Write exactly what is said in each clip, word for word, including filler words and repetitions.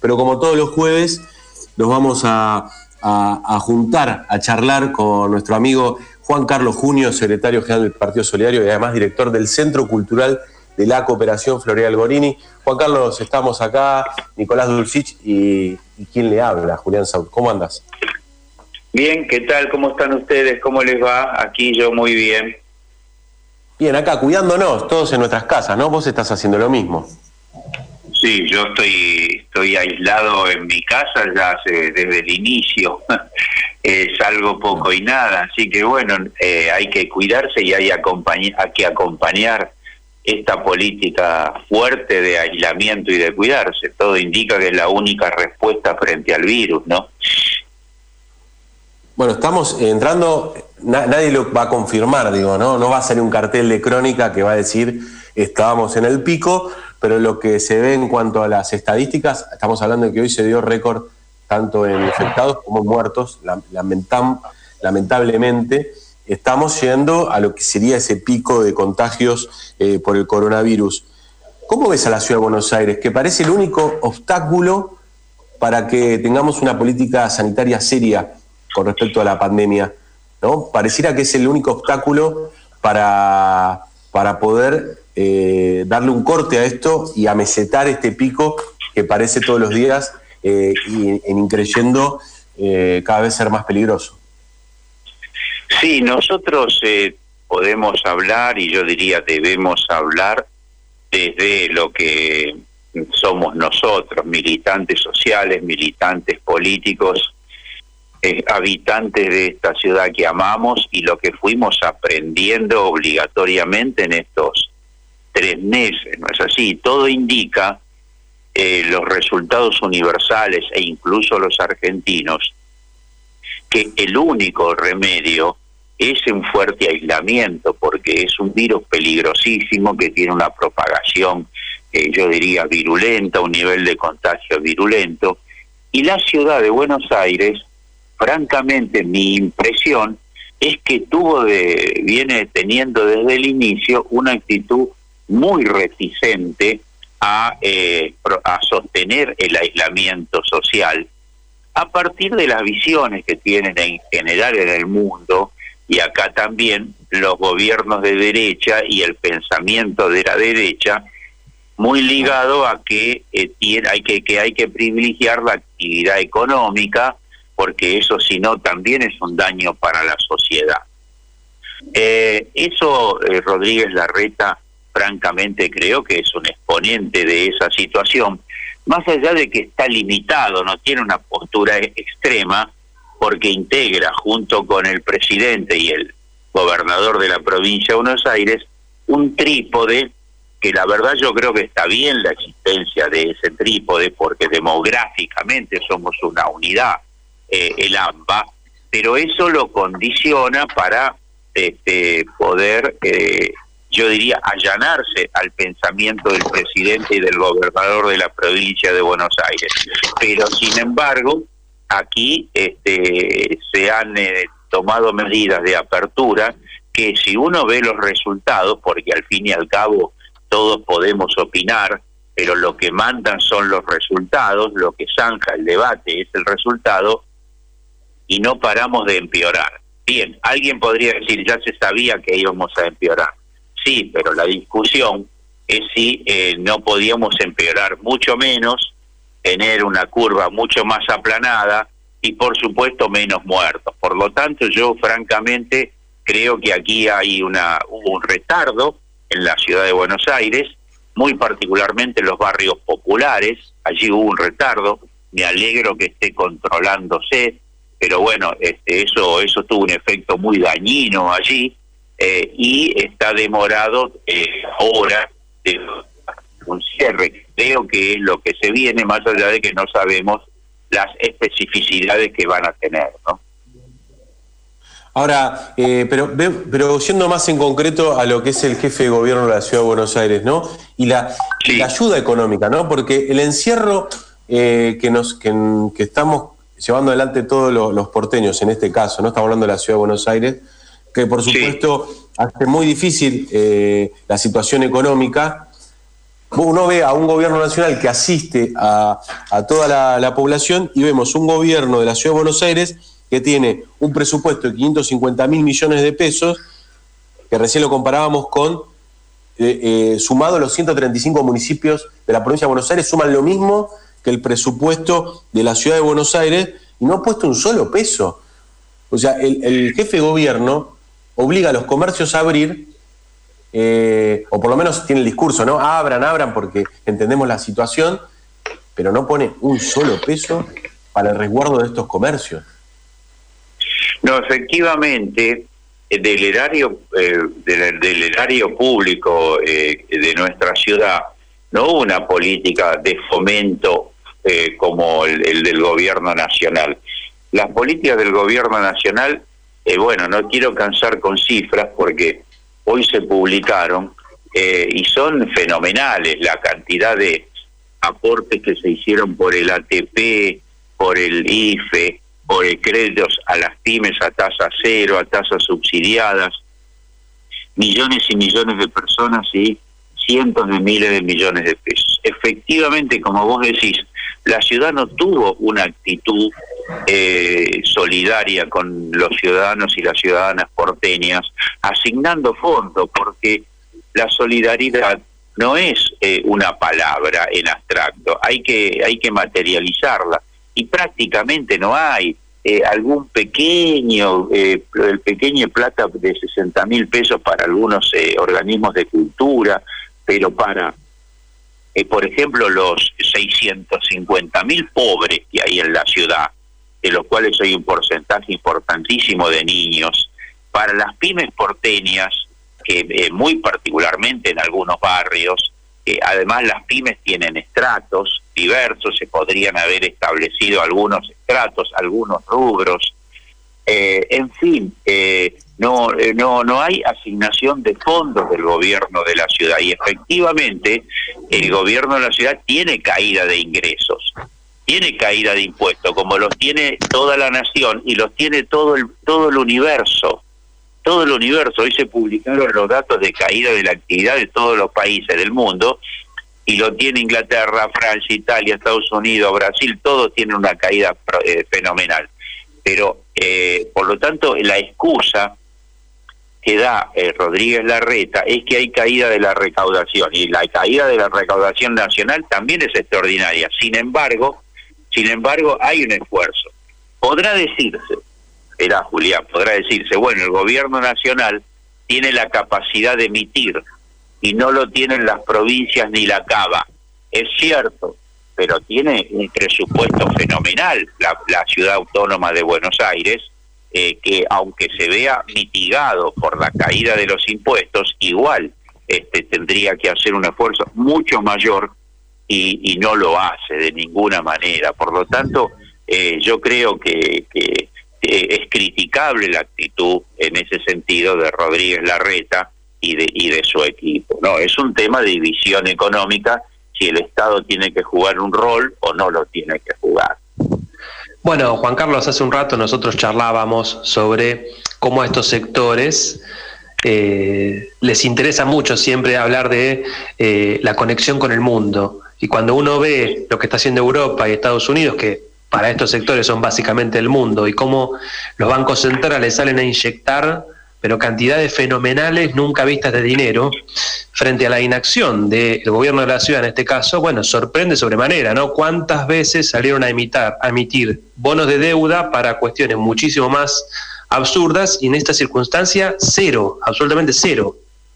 pero como todos los jueves, nos vamos a, a, a juntar, a charlar con nuestro amigo Juan Carlos Junio, secretario general del Partido Solidario y además director del Centro Cultural de la Cooperación Florida Algorini. Juan Carlos, estamos acá, Nicolás Dulcich y, y ¿quién le habla? Julián Saut. ¿Cómo andas? Bien, ¿qué tal? ¿Cómo están ustedes? ¿Cómo les va? Aquí yo muy bien. Bien, acá cuidándonos, todos en nuestras casas, ¿no? Vos estás haciendo lo mismo. Sí, yo estoy estoy aislado en mi casa ya hace, desde el inicio. eh, salgo poco y nada, así que bueno, eh, hay que cuidarse y hay, acompañ- hay que acompañar esta política fuerte de aislamiento y de cuidarse. Todo indica que es la única respuesta frente al virus, ¿no? Bueno, estamos entrando, na- nadie lo va a confirmar, digo, ¿no? No va a salir un cartel de crónica que va a decir estábamos en el pico, pero lo que se ve en cuanto a las estadísticas, estamos hablando de que hoy se dio récord tanto en infectados como en muertos, lamentam- lamentablemente, estamos yendo a lo que sería ese pico de contagios eh, por el coronavirus. ¿Cómo ves a la Ciudad de Buenos Aires, que parece el único obstáculo para que tengamos una política sanitaria seria con respecto a la pandemia, ¿no? Pareciera que es el único obstáculo para, para poder eh, darle un corte a esto y amesetar este pico que parece todos los días eh, y en increyendo eh, cada vez ser más peligroso. Sí, nosotros eh, podemos hablar, y yo diría debemos hablar desde lo que somos nosotros, militantes sociales, militantes políticos, eh, habitantes de esta ciudad que amamos, y lo que fuimos aprendiendo obligatoriamente en estos tres meses, ¿no es así? Todo indica eh, los resultados universales e incluso los argentinos, que el único remedio es un fuerte aislamiento, porque es un virus peligrosísimo que tiene una propagación, eh, yo diría, virulenta, un nivel de contagio virulento, y la ciudad de Buenos Aires, francamente, mi impresión es que tuvo de, viene teniendo desde el inicio una actitud muy reticente a, eh, a sostener el aislamiento social, a partir de las visiones que tienen en general en el mundo, y acá también los gobiernos de derecha y el pensamiento de la derecha, muy ligado a que, eh, tiene, hay que, que hay que privilegiar la actividad económica, porque eso si no también es un daño para la sociedad. Eh, eso, eh, Rodríguez Larreta, francamente creo que es un exponente de esa situación, más allá de que está limitado, no tiene una postura extrema, porque integra junto con el presidente y el gobernador de la provincia de Buenos Aires un trípode, que la verdad yo creo que está bien la existencia de ese trípode, porque demográficamente somos una unidad, eh, el AMBA, pero eso lo condiciona para este, poder, eh, yo diría, allanarse al pensamiento del presidente y del gobernador de la provincia de Buenos Aires. Pero sin embargo, aquí este, se han eh, tomado medidas de apertura que, si uno ve los resultados, porque al fin y al cabo todos podemos opinar, pero lo que mandan son los resultados, lo que zanja el debate es el resultado, y no paramos de empeorar. Bien, alguien podría decir, ya se sabía que íbamos a empeorar. Sí, pero la discusión es si eh, no podíamos empeorar mucho menos, tener una curva mucho más aplanada y, por supuesto, menos muertos. Por lo tanto, yo francamente creo que aquí hay una hubo un retardo en la ciudad de Buenos Aires, muy particularmente en los barrios populares. Allí hubo un retardo. Me alegro que esté controlándose, pero bueno, este, eso eso tuvo un efecto muy dañino allí, eh, y está demorado eh, ahora de un cierre. Creo que es lo que se viene, más allá de que no sabemos las especificidades que van a tener, ¿no? Ahora, eh, pero, pero yendo más en concreto a lo que es el jefe de gobierno de la Ciudad de Buenos Aires, ¿no? Y la, sí. la ayuda económica, ¿no? Porque el encierro eh, que, nos, que, que estamos llevando adelante todos los, los porteños, en este caso, ¿no? Estamos hablando de la Ciudad de Buenos Aires, que por supuesto sí. hace muy difícil eh, la situación económica. uno ve a un gobierno nacional que asiste a, a toda la, la población y vemos un gobierno de la Ciudad de Buenos Aires que tiene un presupuesto de quinientos cincuenta mil millones de pesos, que recién lo comparábamos con, eh, eh, sumado los ciento treinta y cinco municipios de la provincia de Buenos Aires, suman lo mismo que el presupuesto de la Ciudad de Buenos Aires y no ha puesto un solo peso. O sea, el, el jefe de gobierno obliga a los comercios a abrir, eh, o por lo menos tiene el discurso, ¿no? Abran, abran porque entendemos la situación, pero no pone un solo peso para el resguardo de estos comercios. No, efectivamente, del erario, eh, del, del erario público eh, de nuestra ciudad, no hubo una política de fomento eh, como el, el del gobierno nacional. Las políticas del gobierno nacional, eh, bueno, no quiero cansar con cifras porque hoy se publicaron eh, y son fenomenales la cantidad de aportes que se hicieron por el A T P, por el I F E, por el créditos a las pymes a tasa cero, a tasas subsidiadas, millones y millones de personas y cientos de miles de millones de pesos. Efectivamente, como vos decís, la ciudad no tuvo una actitud eh, solidaria con los ciudadanos y las ciudadanas porteñas, asignando fondos, porque la solidaridad no es eh, una palabra en abstracto, hay que, hay que materializarla, y prácticamente no hay. Eh, algún pequeño, eh, el pequeño plata de sesenta mil pesos para algunos eh, organismos de cultura, pero para, eh, por ejemplo, los seiscientos cincuenta mil pobres que hay en la ciudad, de los cuales hay un porcentaje importantísimo de niños, para las pymes porteñas, que eh, muy particularmente en algunos barrios, eh, además las pymes tienen estratos diversos, se podrían haber establecido algunos estratos, algunos rubros, eh, en fin, eh, no, eh, no, no hay asignación de fondos del gobierno de la ciudad, y efectivamente el gobierno de la ciudad tiene caída de ingresos, tiene caída de impuestos, como los tiene toda la nación y los tiene todo el, todo el universo, todo el universo. Hoy se publicaron los datos de caída de la actividad de todos los países del mundo, y lo tiene Inglaterra, Francia, Italia, Estados Unidos, Brasil, todos tienen una caída eh, fenomenal. Pero, eh, por lo tanto, la excusa que da eh, Rodríguez Larreta es que hay caída de la recaudación, y la caída de la recaudación nacional también es extraordinaria. Sin embargo, sin embargo, hay un esfuerzo. Podrá decirse, verá Julián, podrá decirse, bueno, el gobierno nacional tiene la capacidad de emitir, y no lo tienen las provincias ni la Cava. Es cierto, pero tiene un presupuesto fenomenal la, la ciudad autónoma de Buenos Aires, eh, que aunque se vea mitigado por la caída de los impuestos, igual este, tendría que hacer un esfuerzo mucho mayor y, y no lo hace de ninguna manera. Por lo tanto, eh, yo creo que, que eh, es criticable la actitud en ese sentido de Rodríguez Larreta y de, y de su equipo. No, es un tema de división económica, si el Estado tiene que jugar un rol o no lo tiene que jugar. Bueno, Juan Carlos, hace un rato nosotros charlábamos sobre cómo a estos sectores eh, les interesa mucho siempre hablar de eh, la conexión con el mundo, y cuando uno ve lo que está haciendo Europa y Estados Unidos, que para estos sectores son básicamente el mundo, y cómo los bancos centrales salen a inyectar pero cantidades fenomenales nunca vistas de dinero, frente a la inacción del gobierno de la ciudad en este caso, bueno, sorprende sobremanera, ¿no? ¿Cuántas veces salieron a emitir, a emitir bonos de deuda para cuestiones muchísimo más absurdas, y en esta circunstancia cero, absolutamente cero?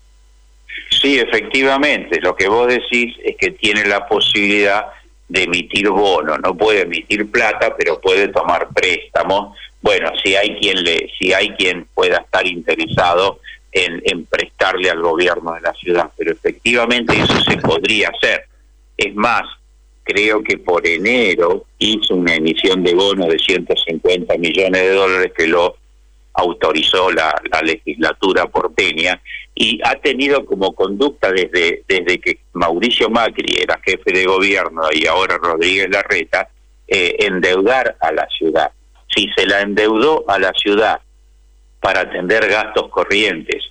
Sí, efectivamente, lo que vos decís es que tiene la posibilidad de emitir bonos, no puede emitir plata, pero puede tomar préstamos. Bueno, si hay quien le, si hay quien pueda estar interesado en, en prestarle al gobierno de la ciudad, pero efectivamente eso se podría hacer. Es más, creo que por enero hizo una emisión de bonos de ciento cincuenta millones de dólares que lo autorizó la, la legislatura porteña, y ha tenido como conducta desde, desde que Mauricio Macri era jefe de gobierno y ahora Rodríguez Larreta, eh, endeudar a la ciudad. Si se la endeudó a la ciudad para atender gastos corrientes,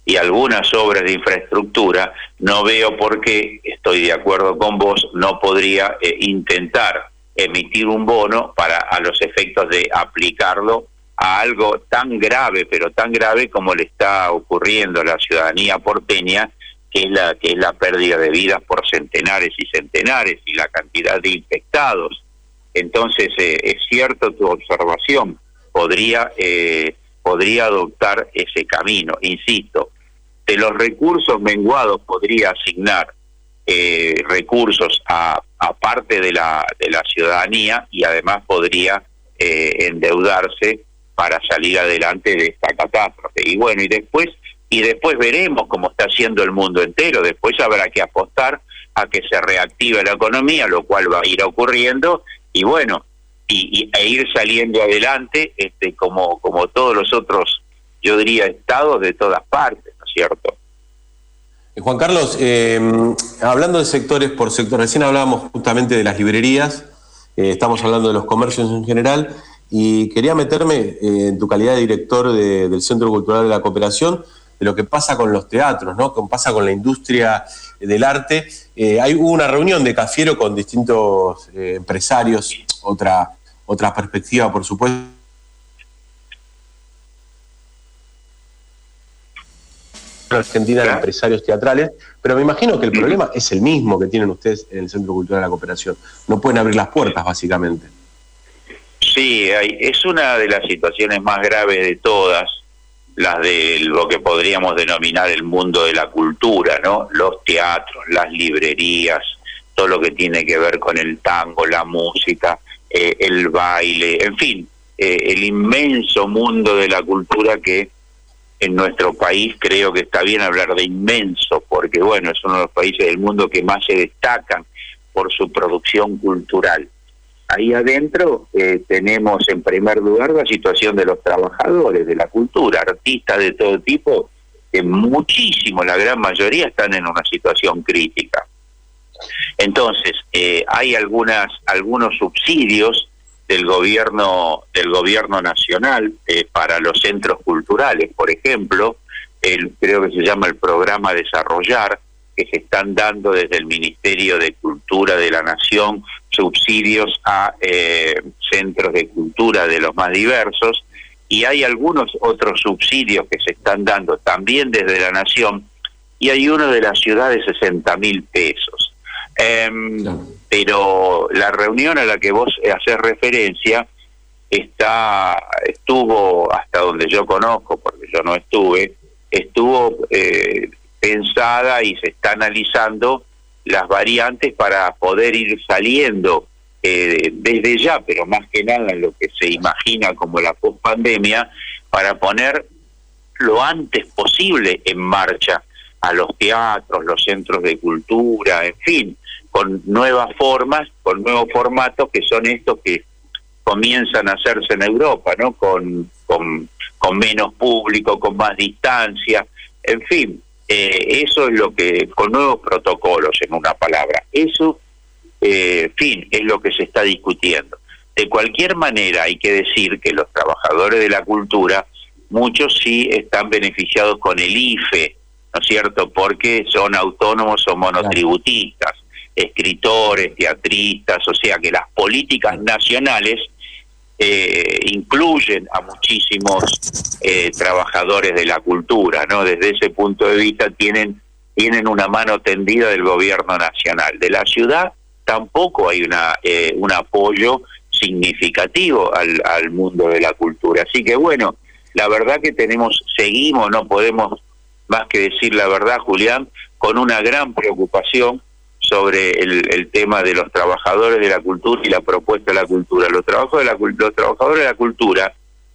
y algunas obras de infraestructura, no veo por qué, estoy de acuerdo con vos, no podría eh, intentar emitir un bono para a los efectos de aplicarlo a algo tan grave, pero tan grave como le está ocurriendo a la ciudadanía porteña, que es la que es la pérdida de vidas por centenares y centenares y la cantidad de infectados. Entonces, eh, es cierto tu observación, podría eh, podría adoptar ese camino. Insisto, de los recursos menguados podría asignar eh, recursos a, a parte de la, de la ciudadanía y además podría eh, endeudarse para salir adelante de esta catástrofe. Y bueno, y después y después veremos cómo está haciendo el mundo entero. Después habrá que apostar a que se reactive la economía, lo cual va a ir ocurriendo, y bueno, y, y e ir saliendo adelante, este, como como todos los otros, yo diría, estados de todas partes, ¿no es cierto? Juan Carlos, eh, hablando de sectores por sector, recién hablábamos justamente de las librerías, eh, estamos hablando de los comercios en general, y quería meterme eh, en tu calidad de director de, del Centro Cultural de la Cooperación, de lo que pasa con los teatros, ¿no? ¿Qué pasa con la industria del arte? Eh, hay hubo una reunión de Cafiero con distintos eh, empresarios, otra, otra perspectiva, por supuesto. Argentina de empresarios teatrales, pero me imagino que el problema es el mismo que tienen ustedes en el Centro Cultural de la Cooperación. No pueden abrir las puertas, básicamente. Sí, hay, es una de las situaciones más graves de todas, las de lo que podríamos denominar el mundo de la cultura, ¿no? Los teatros, las librerías, todo lo que tiene que ver con el tango, la música, eh, el baile, en fin, eh, el inmenso mundo de la cultura que en nuestro país creo que está bien hablar de inmenso, porque bueno, es uno de los países del mundo que más se destacan por su producción cultural. Ahí adentro eh, tenemos en primer lugar la situación de los trabajadores de la cultura, artistas de todo tipo, que muchísimo, la gran mayoría están en una situación crítica. Entonces, eh, hay algunas algunos subsidios del gobierno del gobierno nacional eh, para los centros culturales, por ejemplo, el, creo que se llama el programa Desarrollar, que se están dando desde el Ministerio de Cultura de la Nación, subsidios a eh, centros de cultura de los más diversos, y hay algunos otros subsidios que se están dando también desde la Nación, y hay uno de la ciudad de sesenta mil pesos. Eh, no. Pero la reunión a la que vos haces referencia está estuvo, hasta donde yo conozco, porque yo no estuve, estuvo eh, pensada y se está analizando las variantes para poder ir saliendo eh, desde ya, pero más que nada en lo que se imagina como la pospandemia, para poner lo antes posible en marcha a los teatros, los centros de cultura, en fin, con nuevas formas, con nuevos formatos que son estos que comienzan a hacerse en Europa, ¿no? Con, con, con menos público, con más distancia, en fin. Eh, eso es lo que, con nuevos protocolos, en una palabra, eso, eh, fin, es lo que se está discutiendo. De cualquier manera, hay que decir que los trabajadores de la cultura, muchos sí están beneficiados con el I F E, ¿no es cierto?, porque son autónomos o monotributistas, escritores, teatristas, o sea que las políticas nacionales Eh, incluyen a muchísimos eh, trabajadores de la cultura, ¿no? Desde ese punto de vista tienen tienen una mano tendida del gobierno nacional. De la ciudad tampoco hay una eh, un apoyo significativo al, al mundo de la cultura. Así que bueno, la verdad que tenemos, seguimos, no podemos más que decir la verdad, Julián, con una gran preocupación sobre el, el tema de los trabajadores de la cultura y la propuesta de la cultura. Los trabajadores de la, los trabajadores de la cultura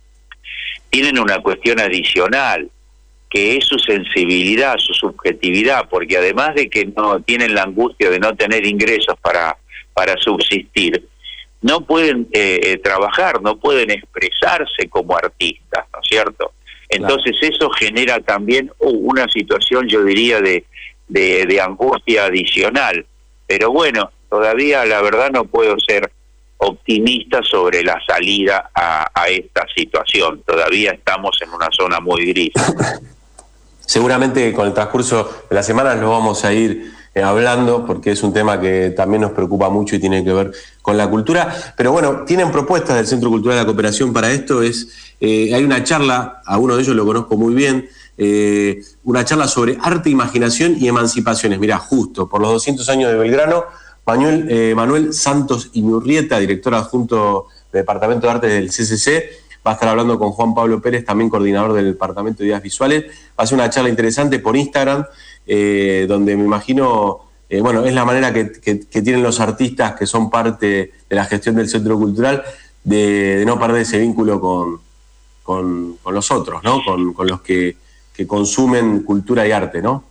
tienen una cuestión adicional, que es su sensibilidad, su subjetividad, porque además de que no tienen la angustia de no tener ingresos para, para subsistir, no pueden eh, trabajar, no pueden expresarse como artistas, ¿no es cierto? Entonces claro, eso genera también uh, una situación, yo diría, de De, de angustia adicional. Pero bueno, todavía la verdad no puedo ser optimista sobre la salida a, a esta situación. Todavía estamos en una zona muy gris. seguramente con el transcurso de las semanas lo vamos a ir eh, hablando, porque es un tema que también nos preocupa mucho y tiene que ver con la cultura. Pero bueno, tienen propuestas del Centro Cultural de la Cooperación para esto. Es eh, hay una charla, a uno de ellos lo conozco muy bien, eh, una charla sobre arte, imaginación y emancipaciones. Mirá, justo por los doscientos años de Belgrano, Manuel, eh, Manuel Santos Inurrieta, director adjunto del Departamento de Arte del C C C, va a estar hablando con Juan Pablo Pérez, también coordinador del Departamento de Ideas Visuales. Va a ser una charla interesante por Instagram, eh, donde me imagino, eh, bueno, es la manera que, que, que tienen los artistas que son parte de la gestión del Centro Cultural de, de no perder ese vínculo con, con, con los otros, ¿no? Con, con los que, que consumen cultura y arte, ¿no?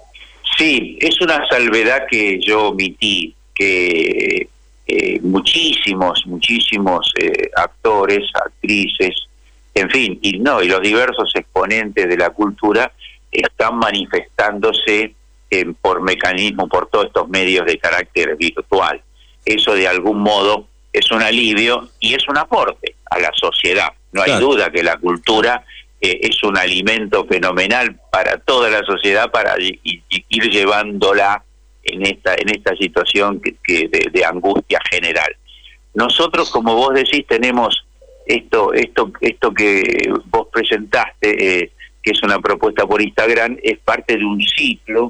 Sí, es una salvedad que yo omití, que eh, muchísimos, muchísimos eh, actores, actrices, en fin, y no, y los diversos exponentes de la cultura están manifestándose eh, por mecanismo, por todos estos medios de carácter virtual. Eso de algún modo es un alivio y es un aporte a la sociedad. No hay Claro. duda que la cultura eh, es un alimento fenomenal para toda la sociedad, para y, y, ir llevándola en esta en esta situación que, que de, de angustia general. Nosotros, como vos decís, tenemos esto esto esto que vos presentaste, eh, que es una propuesta por Instagram, es parte de un ciclo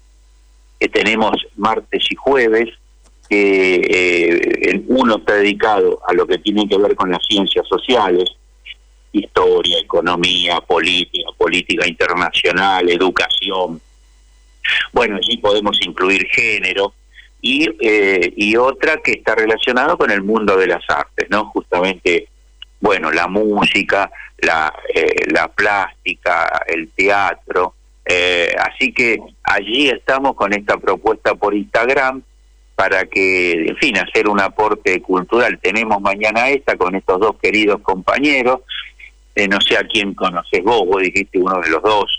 que tenemos martes y jueves, que eh, uno está dedicado a lo que tiene que ver con las ciencias sociales, historia, economía, política, política internacional, educación. Bueno, allí podemos incluir género, y eh, y otra que está relacionada con el mundo de las artes, ¿no? Justamente, bueno, la música, la eh, la plástica, el teatro. Eh, así que allí estamos con esta propuesta por Instagram para que, en fin, hacer un aporte cultural. Tenemos mañana esta con estos dos queridos compañeros. Eh, no sé a quién conoces vos, vos dijiste uno de los dos.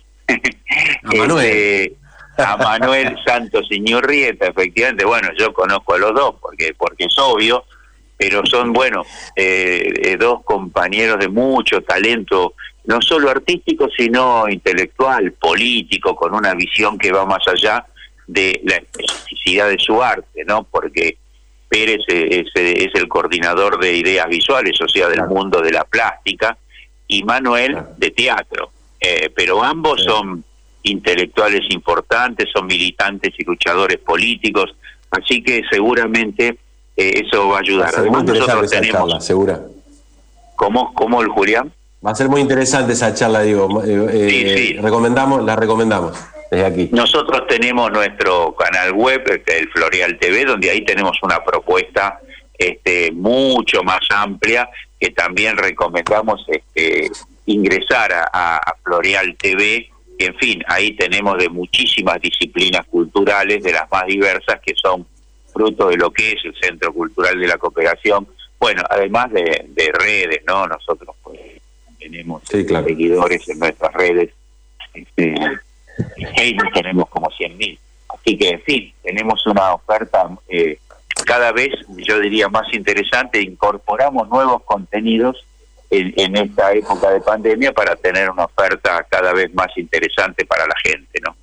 A Manuel. Este, a Manuel Santos Inurrieta, efectivamente. Bueno, yo conozco a los dos porque porque es obvio, pero son, bueno, eh, eh, dos compañeros de mucho talento, no solo artístico, sino intelectual, político, con una visión que va más allá de la especificidad de su arte, ¿no? Porque Pérez es, es el coordinador de ideas visuales, o sea, del mundo de la plástica, y Manuel de teatro. Eh, pero ambos son intelectuales importantes, son militantes y luchadores políticos, así que seguramente eh, eso va a ayudar. Va a ser Además, muy interesante nosotros esa tenemos... charla, segura. ¿Cómo, cómo el Julián? Va a ser muy interesante esa charla, digo. Eh, Sí, eh, sí. Recomendamos, la recomendamos desde aquí. Nosotros tenemos nuestro canal web, el Florial T V, donde ahí tenemos una propuesta este, mucho más amplia, que también recomendamos este, ingresar a, a Florial T V. En fin, ahí tenemos de muchísimas disciplinas culturales, de las más diversas, que son fruto de lo que es el Centro Cultural de la Cooperación. Bueno, además de, de redes, ¿no? Nosotros pues, tenemos Sí, claro. seguidores en nuestras redes. Este, en Facebook tenemos como cien mil. Así que, en fin, tenemos una oferta eh, cada vez, yo diría, más interesante. Incorporamos nuevos contenidos en, en esta época de pandemia para tener una oferta cada vez más interesante para la gente, ¿no?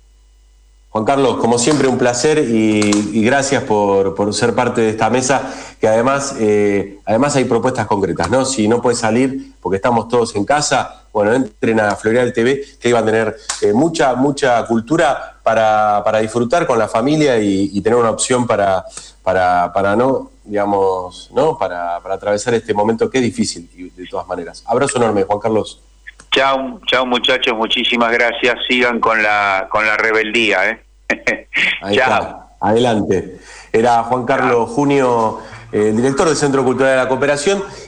Juan Carlos, como siempre, un placer y, y gracias por, por ser parte de esta mesa, que además eh, además hay propuestas concretas, ¿no? Si no puedes salir porque estamos todos en casa, bueno, entren a Florial T V, que iban a tener eh, mucha mucha cultura para, para disfrutar con la familia y, y tener una opción para, para, para no, digamos, ¿no? Para, para atravesar este momento que es difícil, de todas maneras. Abrazo enorme, Juan Carlos. Chao, chao muchachos, muchísimas gracias. Sigan con la con la rebeldía, ¿eh? Ahí Chao. está, adelante. Era Juan Carlos Junio, el director del Centro Cultural de la Cooperación.